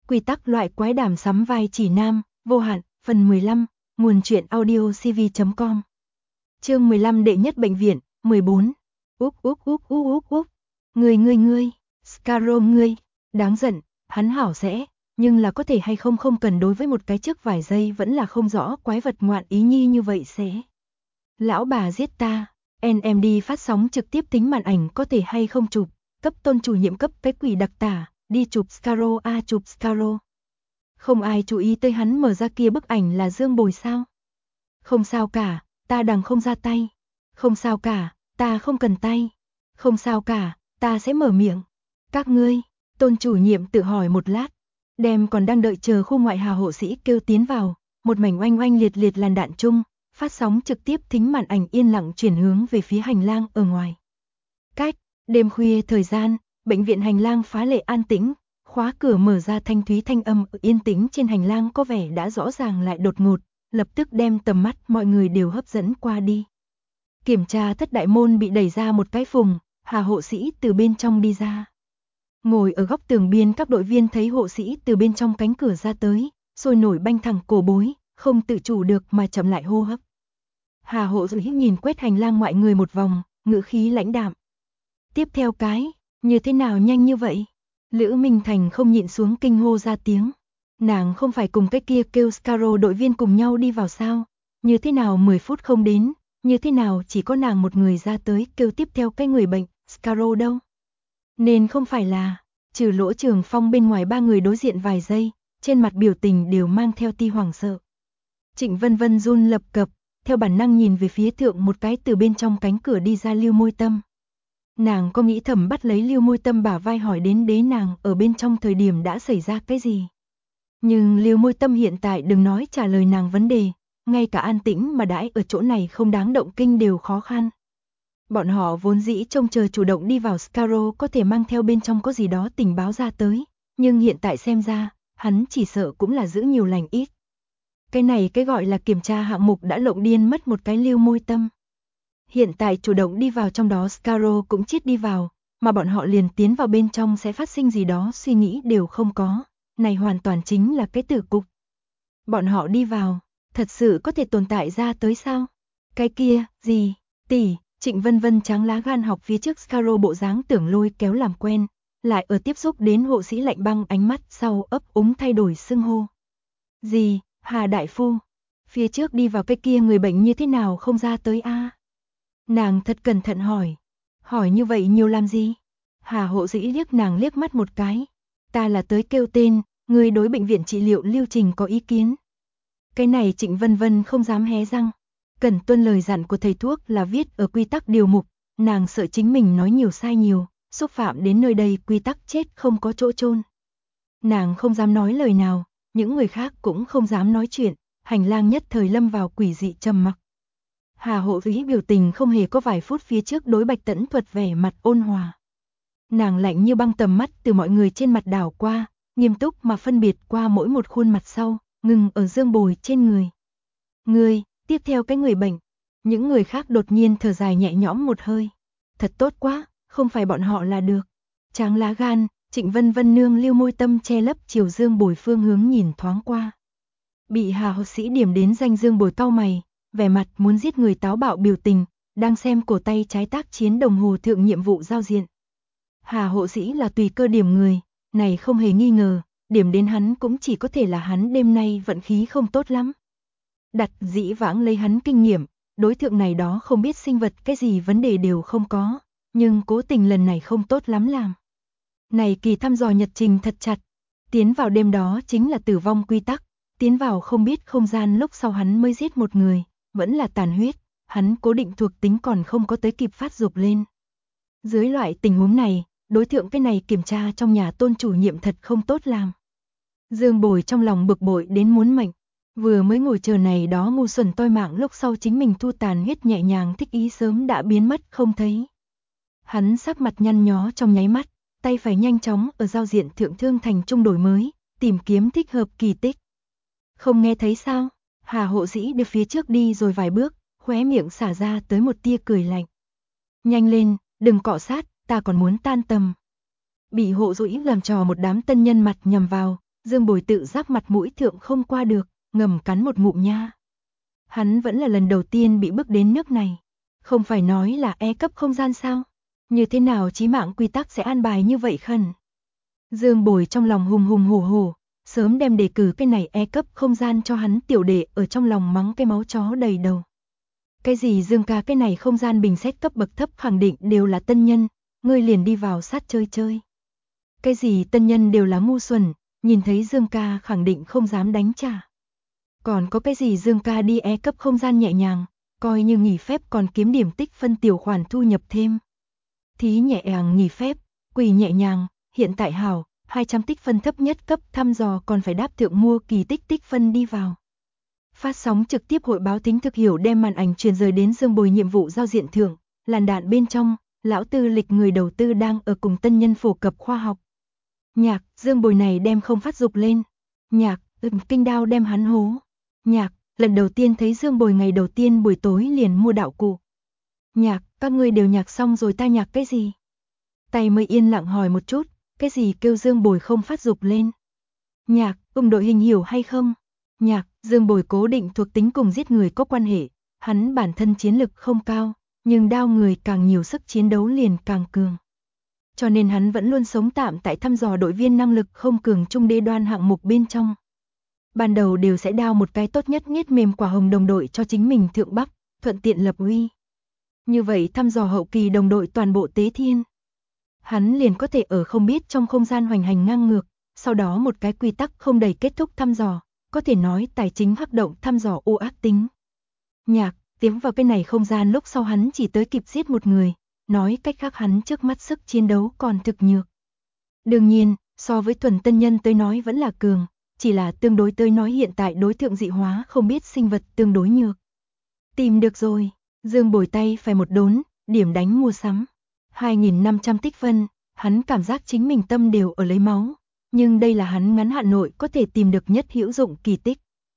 Quy tắc loại quái đàm sắm vai chỉ nam, vô hạn, phần 15, nguồn truyện audio cv.com. Chương 15 đệ nhất bệnh viện, 14. Úp. Ngươi, Scarrow ngươi, đáng giận, hắn hảo sẽ, nhưng là có thể hay không không cần đối với một cái trước vài giây vẫn là không rõ quái vật ngoạn ý nhi như vậy sẽ. Lão bà giết ta, NMD phát sóng trực tiếp tính màn ảnh có thể hay không chụp, cấp tôn chủ nhiệm cấp cái quỷ đặc tả, đi chụp Scarrow chụp Scarrow. Không ai chú ý tới hắn mở ra kia bức ảnh là Dương Bồi sao? Không sao cả, ta đằng không ra tay. Không sao cả, ta không cần tay. Không sao cả, ta sẽ mở miệng. Các ngươi, tôn chủ nhiệm tự hỏi một lát, đem còn đang đợi chờ khu ngoại hào hộ sĩ kêu tiến vào, một mảnh oanh oanh liệt liệt làn đạn chung, phát sóng trực tiếp thính màn ảnh yên lặng chuyển hướng về phía hành lang ở ngoài. Cách, đêm khuya thời gian, bệnh viện hành lang phá lệ an tĩnh, khóa cửa mở ra thanh thúy thanh âm yên tĩnh trên hành lang có vẻ đã rõ ràng lại đột ngột, lập tức đem tầm mắt mọi người đều hấp dẫn qua đi. Kiểm tra thất đại môn bị đẩy ra một cái phùng, Hà hộ sĩ từ bên trong đi ra. Ngồi ở góc tường biên các đội viên thấy hộ sĩ từ bên trong cánh cửa ra tới, sôi nổi banh thẳng cổ bối, không tự chủ được mà chậm lại hô hấp. Hà hộ sĩ nhìn quét hành lang mọi người một vòng, ngữ khí lãnh đạm. Tiếp theo cái, như thế nào nhanh như vậy? Lữ Minh Thành không nhịn xuống kinh hô ra tiếng. Nàng không phải cùng cái kia kêu Scarrow đội viên cùng nhau đi vào sao? Như thế nào 10 phút không đến, như thế nào chỉ có nàng một người ra tới kêu tiếp theo cái người bệnh, Scarrow đâu? Nên không phải là, trừ Lỗ Trường Phong bên ngoài ba người đối diện vài giây, trên mặt biểu tình đều mang theo tia hoảng sợ. Trịnh Vân Vân run lập cập, theo bản năng nhìn về phía thượng một cái từ bên trong cánh cửa đi ra Lưu Môi Tâm. Nàng có nghĩ thầm bắt lấy Lưu Môi Tâm bả vai hỏi đến đế nàng ở bên trong thời điểm đã xảy ra cái gì. Nhưng Lưu Môi Tâm hiện tại đừng nói trả lời nàng vấn đề, ngay cả an tĩnh mà đãi ở chỗ này không đáng động kinh đều khó khăn. Bọn họ vốn dĩ trông chờ chủ động đi vào Scarrow có thể mang theo bên trong có gì đó tình báo ra tới, nhưng hiện tại xem ra, hắn chỉ sợ cũng là giữ nhiều lành ít. Cái này cái gọi là kiểm tra hạng mục đã lộng điên mất một cái Lưu Môi Tâm. Hiện tại chủ động đi vào trong đó Scarrow cũng chiết đi vào, mà bọn họ liền tiến vào bên trong sẽ phát sinh gì đó suy nghĩ đều không có, này hoàn toàn chính là cái tử cục. Bọn họ đi vào, thật sự có thể tồn tại ra tới sao? Cái kia, gì, tỷ, Trịnh Vân Vân trắng lá gan học phía trước Scarrow bộ dáng tưởng lôi kéo làm quen, lại ở tiếp xúc đến hộ sĩ lạnh băng ánh mắt sau ấp úng thay đổi xưng hô. Gì, Hà đại phu, phía trước đi vào cái kia người bệnh như thế nào không ra tới a? Nàng thật cẩn thận hỏi như vậy nhiều làm gì? Hà hộ sĩ liếc nàng liếc mắt một cái, ta là tới kêu tên, người đối bệnh viện trị liệu lưu trình có ý kiến. Cái này Trịnh Vân Vân không dám hé răng, cần tuân lời dặn của thầy thuốc là viết ở quy tắc điều mục, nàng sợ chính mình nói nhiều sai nhiều, xúc phạm đến nơi đây quy tắc chết không có chỗ chôn. Nàng không dám nói lời nào, những người khác cũng không dám nói chuyện, hành lang nhất thời lâm vào quỷ dị trầm mặc. Hà hộ sĩ biểu tình không hề có vài phút phía trước đối Bạch Tẫn Thuật vẻ mặt ôn hòa. Nàng lạnh như băng tầm mắt từ mọi người trên mặt đảo qua, nghiêm túc mà phân biệt qua mỗi một khuôn mặt sau, ngừng ở Dương Bồi trên người. Người, tiếp theo cái người bệnh. Những người khác đột nhiên thở dài nhẹ nhõm một hơi. Thật tốt quá, không phải bọn họ là được. Tráng lá gan, Trịnh Vân Vân nương Lưu Môi Tâm che lấp chiều Dương Bồi phương hướng nhìn thoáng qua. Bị Hà hộ sĩ điểm đến danh Dương Bồi cau mày, vẻ mặt muốn giết người táo bạo biểu tình, đang xem cổ tay trái tác chiến đồng hồ thượng nhiệm vụ giao diện. Hà hộ sĩ là tùy cơ điểm người, này không hề nghi ngờ, điểm đến hắn cũng chỉ có thể là hắn đêm nay vận khí không tốt lắm. Đặt dĩ vãng lấy hắn kinh nghiệm, đối tượng này đó không biết sinh vật cái gì vấn đề đều không có, nhưng cố tình lần này không tốt lắm làm. Này kỳ thăm dò nhật trình thật chặt, tiến vào đêm đó chính là tử vong quy tắc, tiến vào không biết không gian lúc sau hắn mới giết một người, vẫn là tàn huyết, hắn cố định thuộc tính còn không có tới kịp phát dục lên. Dưới loại tình huống này, đối tượng cái này kiểm tra trong nhà tôn chủ nhiệm thật không tốt làm. Dương Bồi trong lòng bực bội đến muốn mệnh, vừa mới ngồi chờ này đó ngu xuẩn toi mạng lúc sau chính mình thu tàn huyết nhẹ nhàng thích ý sớm đã biến mất không thấy. Hắn sắc mặt nhăn nhó trong nháy mắt, tay phải nhanh chóng ở giao diện thượng thương thành trung đổi mới, tìm kiếm thích hợp kỳ tích. Không nghe thấy sao? Hà hộ sĩ đưa phía trước đi rồi vài bước, khóe miệng xả ra tới một tia cười lạnh. Nhanh lên, đừng cọ sát, ta còn muốn tan tầm. Bị hộ dũy làm trò một đám tân nhân mặt nhằm vào, Dương Bồi tự giác mặt mũi thượng không qua được, ngầm cắn một ngụm nha. Hắn vẫn là lần đầu tiên bị bước đến nước này. Không phải nói là E cấp không gian sao? Như thế nào chí mạng quy tắc sẽ an bài như vậy khẩn? Dương Bồi trong lòng hùng hùng hổ hổ, sớm đem đề cử cái này E cấp không gian cho hắn tiểu đệ ở trong lòng mắng cái máu chó đầy đầu. Cái gì Dương ca, cái này không gian bình xét cấp bậc thấp khẳng định đều là tân nhân, ngươi liền đi vào sát chơi chơi. Cái gì tân nhân đều là ngu xuẩn, nhìn thấy Dương ca khẳng định không dám đánh trả. Còn có cái gì Dương ca đi E cấp không gian nhẹ nhàng, coi như nghỉ phép còn kiếm điểm tích phân tiểu khoản thu nhập thêm. Thí nhẹ nhàng nghỉ phép, quỳ nhẹ nhàng, hiện tại hảo, 200 tích phân thấp nhất cấp thăm dò còn phải đáp thượng mua kỳ tích phân đi vào. Phát sóng trực tiếp hội báo tính thực hiểu đem màn ảnh truyền rời đến Dương Bồi nhiệm vụ giao diện thưởng, làn đạn bên trong, lão tư lịch người đầu tư đang ở cùng tân nhân phổ cập khoa học. Nhạc, Dương Bồi này đem không phát dục lên. Nhạc, kinh đao đem hắn hố. Nhạc, lần đầu tiên thấy Dương Bồi ngày đầu tiên buổi tối liền mua đạo cụ. Nhạc, các ngươi đều nhạc xong rồi ta nhạc cái gì? Tay mới yên lặng hỏi một chút, cái gì kêu Dương Bồi không phát dục lên? Nhạc, đội hình hiểu hay không? Nhạc, Dương Bồi cố định thuộc tính cùng giết người có quan hệ, hắn bản thân chiến lực không cao, nhưng đao người càng nhiều sức chiến đấu liền càng cường. Cho nên hắn vẫn luôn sống tạm tại thăm dò đội viên năng lực không cường trung đê đoan hạng mục bên trong. Ban đầu đều sẽ đao một cái tốt nhất nghiết mềm quả hồng đồng đội cho chính mình thượng bắc, thuận tiện lập uy. Như vậy thăm dò hậu kỳ đồng đội toàn bộ tế thiên. Hắn liền có thể ở không biết trong không gian hoành hành ngang ngược, sau đó một cái quy tắc không đầy kết thúc thăm dò, có thể nói tài chính hắc động thăm dò ô ác tính. Nhạc, tiến vào cái này không gian lúc sau hắn chỉ tới kịp giết một người, nói cách khác hắn trước mắt sức chiến đấu còn thực nhược. Đương nhiên, so với thuần tân nhân tới nói vẫn là cường, chỉ là tương đối tới nói hiện tại đối tượng dị hóa không biết sinh vật tương đối nhược. Tìm được rồi, Dương Bồi tay phải một đốn, điểm đánh mua sắm. 2.500 tích phân, hắn cảm giác chính mình tâm đều ở lấy máu, nhưng đây là hắn ngắn hạn nội có thể tìm được nhất hữu dụng kỳ tích.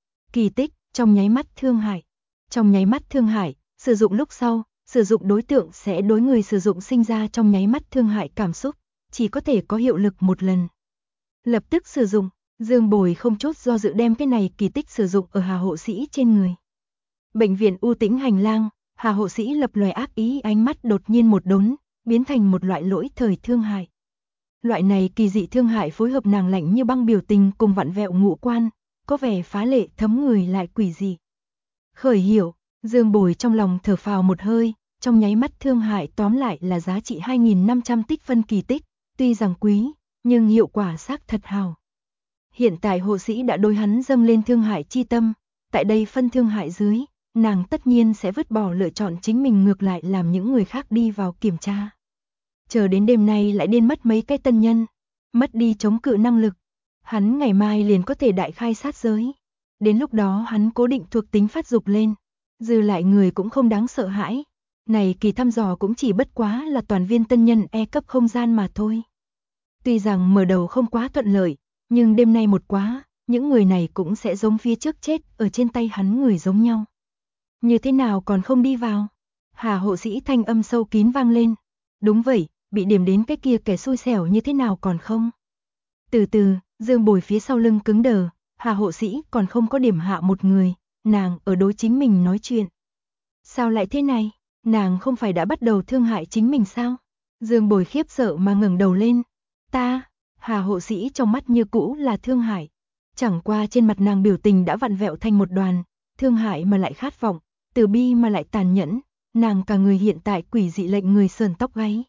Kỳ tích, trong nháy mắt thương hại. Trong nháy mắt thương hại, sử dụng lúc sau, sử dụng đối tượng sẽ đối người sử dụng sinh ra trong nháy mắt thương hại cảm xúc, chỉ có thể có hiệu lực một lần. Lập tức sử dụng, Dương Bồi không chút do dự đem cái này kỳ tích sử dụng ở Hà hộ sĩ trên người. Bệnh viện u tĩnh hành lang, Hà hộ sĩ lập loè ác ý ánh mắt đột nhiên một đốn, biến thành một loại lỗi thời thương hại. Loại này kỳ dị thương hại phối hợp nàng lạnh như băng biểu tình cùng vặn vẹo ngũ quan, có vẻ phá lệ thấm người lại quỷ dị. Khởi hiểu, Dương Bồi trong lòng thở phào một hơi, trong nháy mắt thương hại tóm lại là giá trị 2.500 tích phân kỳ tích, tuy rằng quý, nhưng hiệu quả xác thật hào. Hiện tại hộ sĩ đã đối hắn dâng lên thương hại chi tâm, tại đây phân thương hại dưới, nàng tất nhiên sẽ vứt bỏ lựa chọn chính mình ngược lại làm những người khác đi vào kiểm tra. Chờ đến đêm nay lại điên mất mấy cái tân nhân, mất đi chống cự năng lực, hắn ngày mai liền có thể đại khai sát giới. Đến lúc đó hắn cố định thuộc tính phát dục lên, dư lại người cũng không đáng sợ hãi. Này kỳ thăm dò cũng chỉ bất quá là toàn viên tân nhân E cấp không gian mà thôi. Tuy rằng mở đầu không quá thuận lợi, nhưng đêm nay một quá, những người này cũng sẽ giống phía trước chết ở trên tay hắn người giống nhau. Như thế nào còn không đi vào? Hà hộ sĩ thanh âm sâu kín vang lên. Đúng vậy, bị điểm đến cái kia kẻ xui xẻo như thế nào còn không? Từ từ, Dương Bồi phía sau lưng cứng đờ, Hà hộ sĩ còn không có điểm hạ một người, nàng ở đối chính mình nói chuyện. Sao lại thế này? Nàng không phải đã bắt đầu thương hại chính mình sao? Dương Bồi khiếp sợ mà ngẩng đầu lên. Ta, Hà hộ sĩ trong mắt như cũ là thương hại. Chẳng qua trên mặt nàng biểu tình đã vặn vẹo thành một đoàn, thương hại mà lại khát vọng, từ bi mà lại tàn nhẫn, nàng cả người hiện tại quỷ dị lệnh người sờn tóc gáy.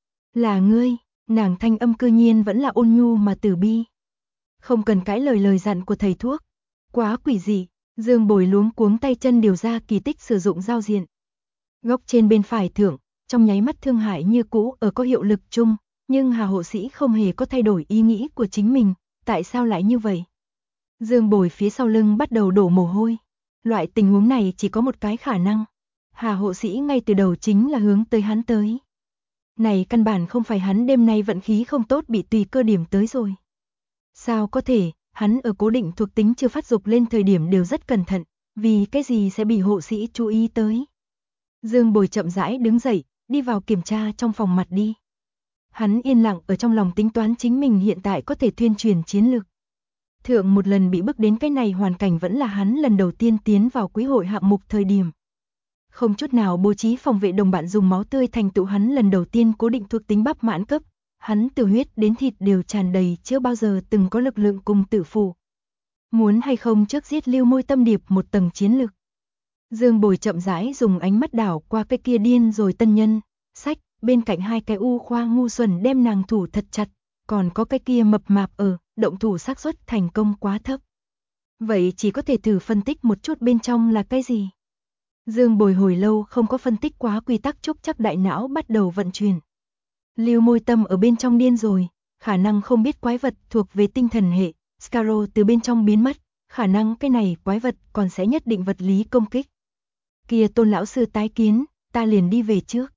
Là ngươi, nàng thanh âm cư nhiên vẫn là ôn nhu mà từ bi. Không cần cãi lời dặn của thầy thuốc. Quá quỷ dị, Dương Bồi luống cuống tay chân điều ra kỳ tích sử dụng giao diện. Góc trên bên phải thượng, trong nháy mắt thương hại như cũ ở có hiệu lực chung, nhưng Hà hộ sĩ không hề có thay đổi ý nghĩ của chính mình, tại sao lại như vậy? Dương Bồi phía sau lưng bắt đầu đổ mồ hôi. Loại tình huống này chỉ có một cái khả năng. Hà hộ sĩ ngay từ đầu chính là hướng tới hắn tới. Này căn bản không phải hắn đêm nay vận khí không tốt bị tùy cơ điểm tới rồi. Sao có thể, hắn ở cố định thuộc tính chưa phát dục lên thời điểm đều rất cẩn thận, vì cái gì sẽ bị hộ sĩ chú ý tới. Dương Bồi chậm rãi đứng dậy, đi vào kiểm tra trong phòng mặt đi. Hắn yên lặng ở trong lòng tính toán chính mình hiện tại có thể tuyên truyền chiến lược. Thượng một lần bị bức đến cái này hoàn cảnh vẫn là hắn lần đầu tiên tiến vào quý hội hạng mục thời điểm. Không chút nào bố trí phòng vệ, đồng bạn dùng máu tươi thành tựu hắn lần đầu tiên cố định thuộc tính bắp mãn cấp. Hắn từ huyết đến thịt đều tràn đầy, chưa bao giờ từng có lực lượng cùng tử phụ. Muốn hay không trước giết Lưu Môi Tâm điệp một tầng chiến lực. Dương Bồi chậm rãi dùng ánh mắt đảo qua cái kia điên rồi tân nhân, sách, bên cạnh hai cái u khoa ngu xuẩn đem nàng thủ thật chặt, còn có cái kia mập mạp động thủ xác suất thành công quá thấp. Vậy chỉ có thể thử phân tích một chút bên trong là cái gì. Dương Bồi hồi lâu không có phân tích quá quy tắc, trúc chắc đại não bắt đầu vận chuyển. Lưu Môi Tâm ở bên trong điên rồi, khả năng không biết quái vật thuộc về tinh thần hệ, Scarrow từ bên trong biến mất, khả năng cái này quái vật còn sẽ nhất định vật lý công kích. Kia Tôn lão sư tái kiến, ta liền đi về trước.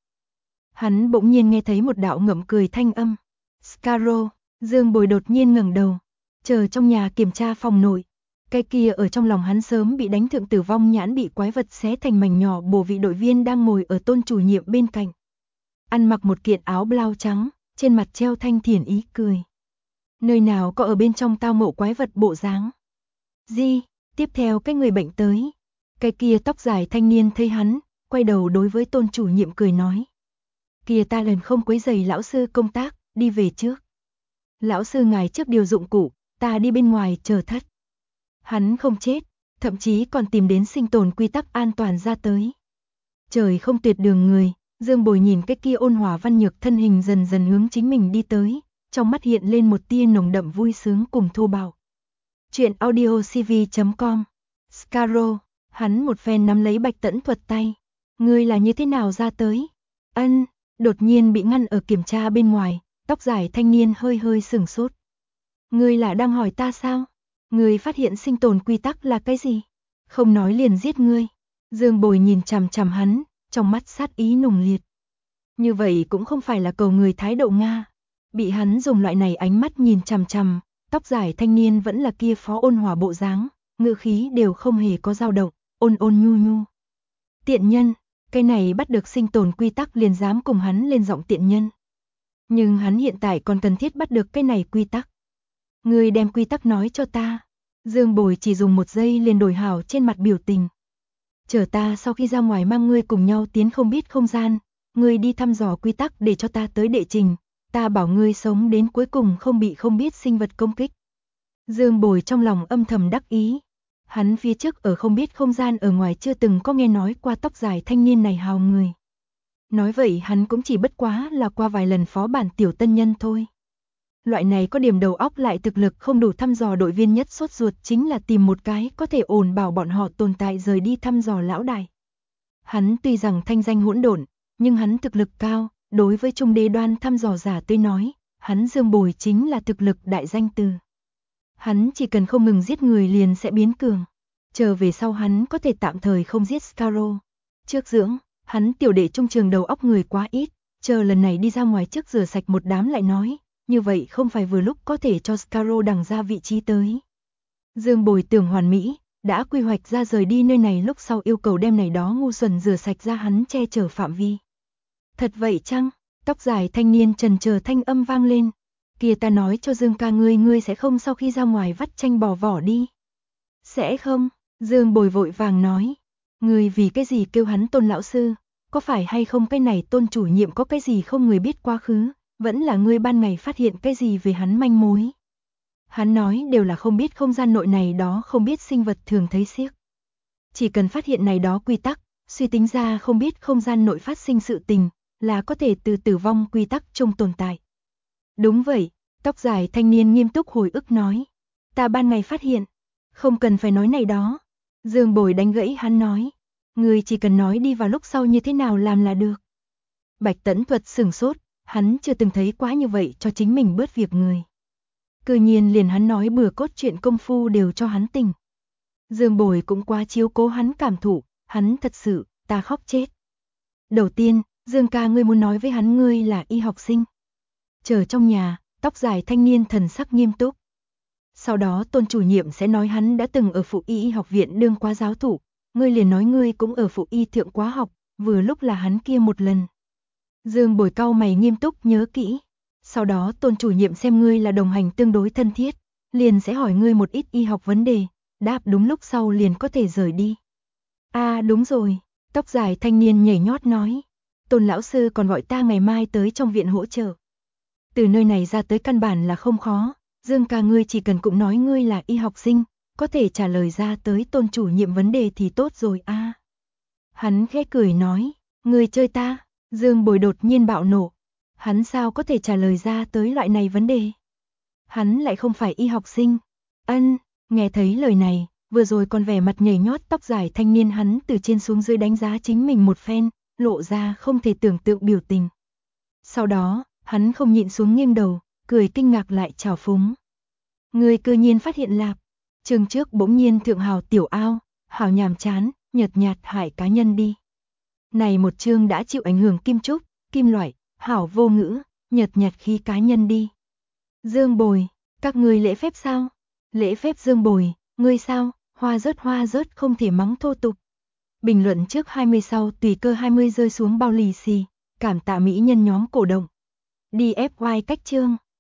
Hắn bỗng nhiên nghe thấy một đạo ngậm cười thanh âm. Scarrow, Dương Bồi đột nhiên ngẩng đầu, chờ trong nhà kiểm tra phòng nội. Cái kia ở trong lòng hắn sớm bị đánh thượng tử vong nhãn bị quái vật xé thành mảnh nhỏ bổ vị đội viên đang ngồi ở Tôn chủ nhiệm bên cạnh. Ăn mặc một kiện áo blau trắng, trên mặt treo thanh thiển ý cười. Nơi nào có ở bên trong tao ngộ quái vật bộ dáng. Di, tiếp theo cái người bệnh tới. Cái kia tóc dài thanh niên thấy hắn, quay đầu đối với Tôn chủ nhiệm cười nói. Kia ta lần không quấy rầy lão sư công tác, đi về trước. Lão sư ngài trước điều dụng cụ, ta đi bên ngoài chờ thất. Hắn không chết, thậm chí còn tìm đến sinh tồn quy tắc an toàn ra tới. Trời không tuyệt đường người, Dương Bồi nhìn cái kia ôn hòa văn nhược thân hình dần dần hướng chính mình đi tới, trong mắt hiện lên một tia nồng đậm vui sướng cùng thô bạo. Chuyện audiocv.com. Scarrow, hắn một phen nắm lấy Bạch Tẫn Thuật tay. Ngươi là như thế nào ra tới? Ân, đột nhiên bị ngăn ở kiểm tra bên ngoài, tóc dài thanh niên hơi hơi sửng sốt. Ngươi là đang hỏi ta sao? Ngươi phát hiện sinh tồn quy tắc là cái gì? Không nói liền giết ngươi. Dương Bồi nhìn chằm chằm hắn, trong mắt sát ý nùng liệt. Như vậy cũng không phải là cầu người thái độ Nga. Bị hắn dùng loại này ánh mắt nhìn chằm chằm, tóc dài thanh niên vẫn là kia phó ôn hòa bộ dáng, ngữ khí đều không hề có dao động, ôn ôn nhu nhu. Tiện nhân, cái này bắt được sinh tồn quy tắc liền dám cùng hắn lên giọng tiện nhân. Nhưng hắn hiện tại còn cần thiết bắt được cái này quy tắc. Ngươi đem quy tắc nói cho ta. Dương Bồi chỉ dùng một giây liền đổi hảo trên mặt biểu tình. Chờ ta sau khi ra ngoài mang ngươi cùng nhau tiến không biết không gian, ngươi đi thăm dò quy tắc để cho ta tới đệ trình, ta bảo ngươi sống đến cuối cùng không bị không biết sinh vật công kích. Dương Bồi trong lòng âm thầm đắc ý. Hắn phía trước ở không biết không gian ở ngoài chưa từng có nghe nói qua tóc dài thanh niên này hào người. Nói vậy hắn cũng chỉ bất quá là qua vài lần phó bản tiểu tân nhân thôi. Loại này có điểm đầu óc lại thực lực không đủ thăm dò đội viên nhất sốt ruột chính là tìm một cái có thể ổn bảo bọn họ tồn tại rời đi thăm dò lão đại. Hắn tuy rằng thanh danh hỗn độn, nhưng hắn thực lực cao, đối với trung đế đoan thăm dò giả tới nói, hắn Dương Bồi chính là thực lực đại danh từ. Hắn chỉ cần không ngừng giết người liền sẽ biến cường. Chờ về sau hắn có thể tạm thời không giết Scarrow. Trước dưỡng, hắn tiểu đệ trung trường đầu óc người quá ít, chờ lần này đi ra ngoài trước rửa sạch một đám lại nói, như vậy không phải vừa lúc có thể cho Scarrow đằng ra vị trí tới. Dương Bồi tưởng hoàn mỹ, đã quy hoạch ra rời đi nơi này lúc sau yêu cầu đem này đó ngu xuẩn rửa sạch ra hắn che chở phạm vi. Thật vậy chăng? Tóc dài thanh niên trần chờ thanh âm vang lên. Kìa ta nói cho Dương ca ngươi sẽ không sau khi ra ngoài vắt chanh bỏ vỏ đi. Sẽ không, Dương Bồi vội vàng nói. Ngươi vì cái gì kêu hắn Tôn lão sư, có phải hay không cái này Tôn chủ nhiệm có cái gì không người biết quá khứ, vẫn là ngươi ban ngày phát hiện cái gì về hắn manh mối. Hắn nói đều là không biết không gian nội này đó không biết sinh vật thường thấy xiếc. Chỉ cần phát hiện này đó quy tắc, suy tính ra không biết không gian nội phát sinh sự tình, là có thể từ tử vong quy tắc chung tồn tại. Đúng vậy, tóc dài thanh niên nghiêm túc hồi ức nói. Ta ban ngày phát hiện, không cần phải nói này đó. Dương Bồi đánh gãy hắn nói. Người chỉ cần nói đi vào lúc sau như thế nào làm là được. Bạch Tẫn Thuật sửng sốt, hắn chưa từng thấy quá như vậy cho chính mình bớt việc người. Cư nhiên liền hắn nói bừa cốt chuyện công phu đều cho hắn tình. Dương Bồi cũng quá chiếu cố hắn cảm thụ, hắn thật sự, ta khóc chết. Đầu tiên, Dương ca ngươi muốn nói với hắn ngươi là y học sinh. Chờ trong nhà, tóc dài thanh niên thần sắc nghiêm túc. Sau đó Tôn chủ nhiệm sẽ nói hắn đã từng ở phụ y học viện đương quá giáo thủ, ngươi liền nói ngươi cũng ở phụ y thượng quá học, vừa lúc là hắn kia một lần. Dương Bồi cau mày nghiêm túc nhớ kỹ. Sau đó Tôn chủ nhiệm xem ngươi là đồng hành tương đối thân thiết, liền sẽ hỏi ngươi một ít y học vấn đề, đáp đúng lúc sau liền có thể rời đi. Đúng rồi, tóc dài thanh niên nhảy nhót nói. Tôn lão sư còn gọi ta ngày mai tới trong viện hỗ trợ. Từ nơi này ra tới căn bản là không khó, Dương ca ngươi chỉ cần cũng nói ngươi là y học sinh, có thể trả lời ra tới Tôn chủ nhiệm vấn đề thì tốt rồi a. Hắn khẽ cười nói, ngươi chơi ta, Dương Bồi đột nhiên bạo nộ. Hắn sao có thể trả lời ra tới loại này vấn đề? Hắn lại không phải y học sinh. Nghe thấy lời này, vừa rồi còn vẻ mặt nhảy nhót tóc dài thanh niên hắn từ trên xuống dưới đánh giá chính mình một phen, lộ ra không thể tưởng tượng biểu tình. Sau đó, hắn không nhịn xuống nghiêng đầu, cười kinh ngạc lại trào phúng. Người cư nhiên phát hiện lạp, chương trước bỗng nhiên thượng hào tiểu ao, hào nhàm chán, nhợt nhạt hại cá nhân đi. Này một chương đã chịu ảnh hưởng kim trúc, kim loại, hảo vô ngữ, nhợt nhạt khi cá nhân đi. Dương Bồi, các ngươi lễ phép sao? Lễ phép Dương Bồi, ngươi sao? Hoa rớt không thể mắng thô tục. Bình luận trước 20 sau tùy cơ 20 rơi xuống bao lì xì, cảm tạ mỹ nhân nhóm cổ động. Đi FY cách chương.